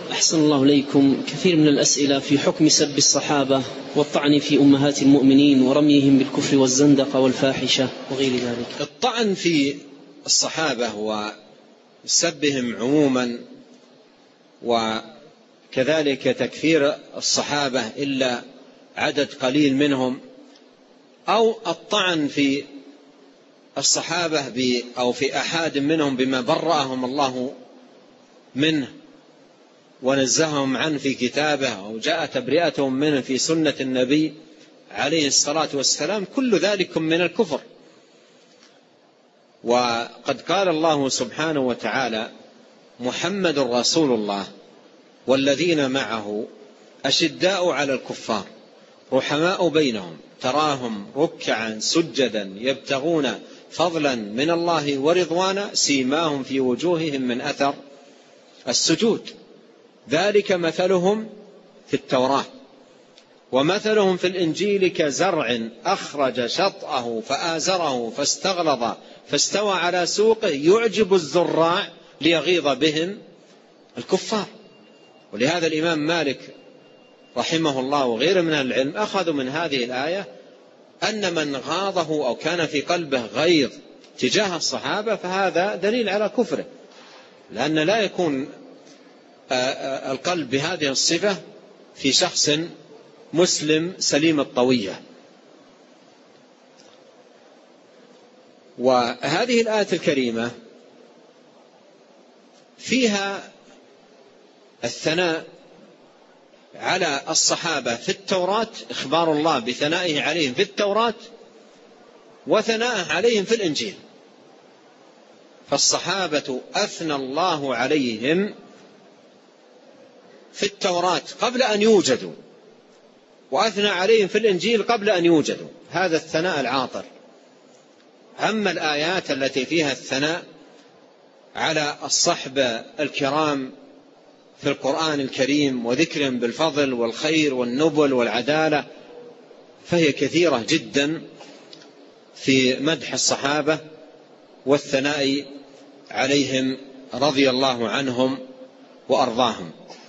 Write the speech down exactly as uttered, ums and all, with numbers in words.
أحسن الله إليكم. كثير من الأسئلة في حكم سب الصحابة والطعن في أمهات المؤمنين ورميهم بالكفر والزندقة والفاحشة وغير ذلك. الطعن في الصحابة وسبهم عموما وكذلك تكفير الصحابة إلا عدد قليل منهم، أو الطعن في الصحابة أو في أحد منهم بما برأهم الله منه ونزههم عنه في كتابه أو جاء تبرئتهم منه في سنة النبي عليه الصلاة والسلام، كل ذلك من الكفر. وقد قال الله سبحانه وتعالى: محمد رسول الله والذين معه أشداء على الكفار رحماء بينهم تراهم ركعا سجدا يبتغون فضلا من الله ورضوانا سيماهم في وجوههم من أثر السجود ذلك مثلهم في التوراة ومثلهم في الإنجيل كزرع أخرج شطأه فآزره فاستغلظ فاستوى على سوقه يعجب الزراع ليغيظ بهم الكفار. ولهذا الإمام مالك رحمه الله وغيره من العلم أخذوا من هذه الآية أن من غاضه أو كان في قلبه غيظ تجاه الصحابة فهذا دليل على كفره، لأن لا يكون القلب بهذه الصفة في شخص مسلم سليم الطوية. وهذه الآية الكريمة فيها الثناء على الصحابة في التوراة، إخبار الله بثنائه عليهم في التوراة وثنائه عليهم في الإنجيل. فالصحابة أثنى الله عليهم في التوراة قبل أن يوجدوا، وأثنى عليهم في الإنجيل قبل أن يوجدوا، هذا الثناء العاطر. أما الآيات التي فيها الثناء على الصحبة الكرام في القرآن الكريم وذكرهم بالفضل والخير والنبل والعدالة فهي كثيرة جدا في مدح الصحابة والثناء عليهم رضي الله عنهم وأرضاهم.